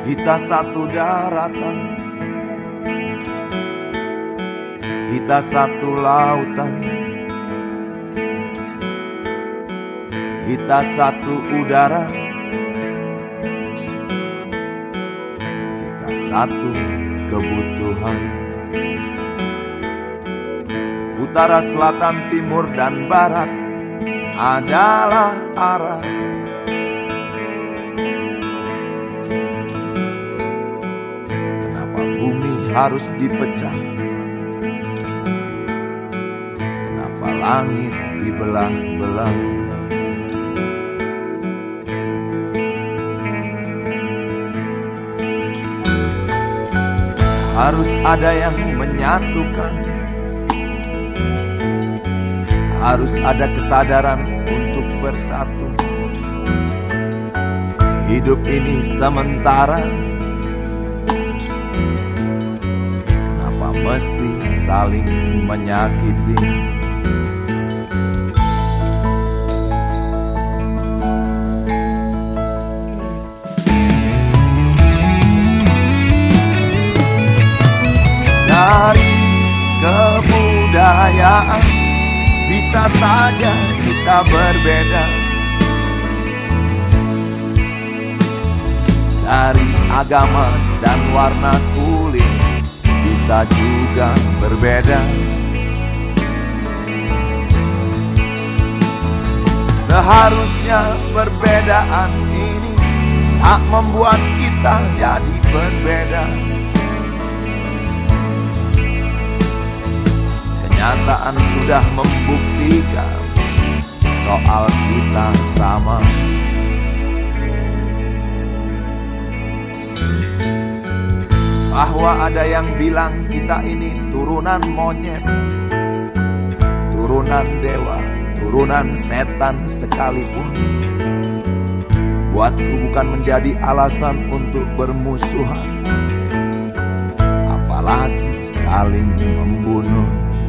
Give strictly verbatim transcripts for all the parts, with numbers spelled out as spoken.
Kita satu daratan, kita satu lautan, kita satu udara, kita satu kebutuhan. Utara, selatan, timur, dan barat adalah arah. Kenapa bumi harus dipecah? Kenapa langit dibelah-belah? Harus ada yang menyatukan. Harus ada kesadaran untuk bersatu. Hidup ini sementara. Kenapa mesti saling menyakiti? Dari kebudayaan bisa saja kita berbeda. Dari agama dan warna kulit bisa juga berbeda. Seharusnya perbedaan ini tak membuat kita jadi berbeda. Kenyataan sudah membuktikan soal kita sama. Bahwa ada yang bilang kita ini turunan monyet, turunan dewa, turunan setan sekalipun, buatku bukan menjadi alasan untuk bermusuhan, apalagi saling membunuh.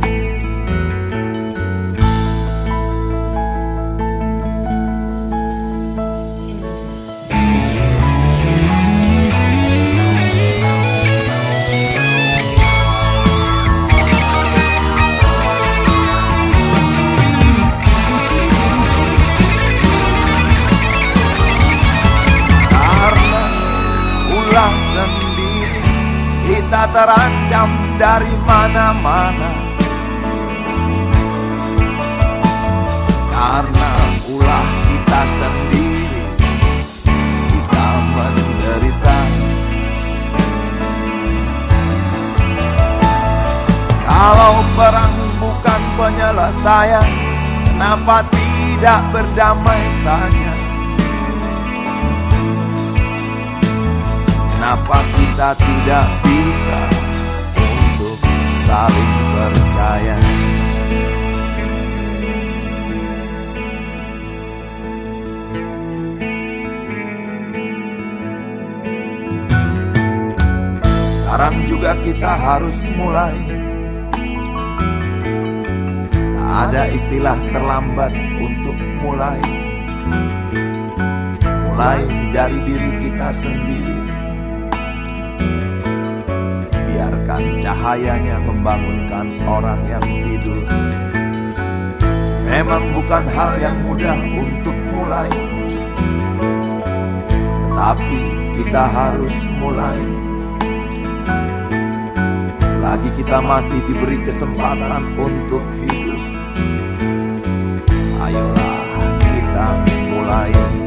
Sendiri kita terancam dari mana-mana, karena ulah kita sendiri kita menderita. Kalau perang bukan penyelesaian, kenapa tidak berdamai saja? Kenapa kita tidak bisa untuk saling percaya? Sekarang juga kita harus mulai. Tak ada istilah terlambat untuk mulai. Mulai dari diri kita sendiri. Biarkan cahayanya membangunkan orang yang tidur. Memang bukan hal yang mudah untuk mulai, tetapi kita harus mulai. Selagi kita masih diberi kesempatan untuk hidup, ayolah kita mulai.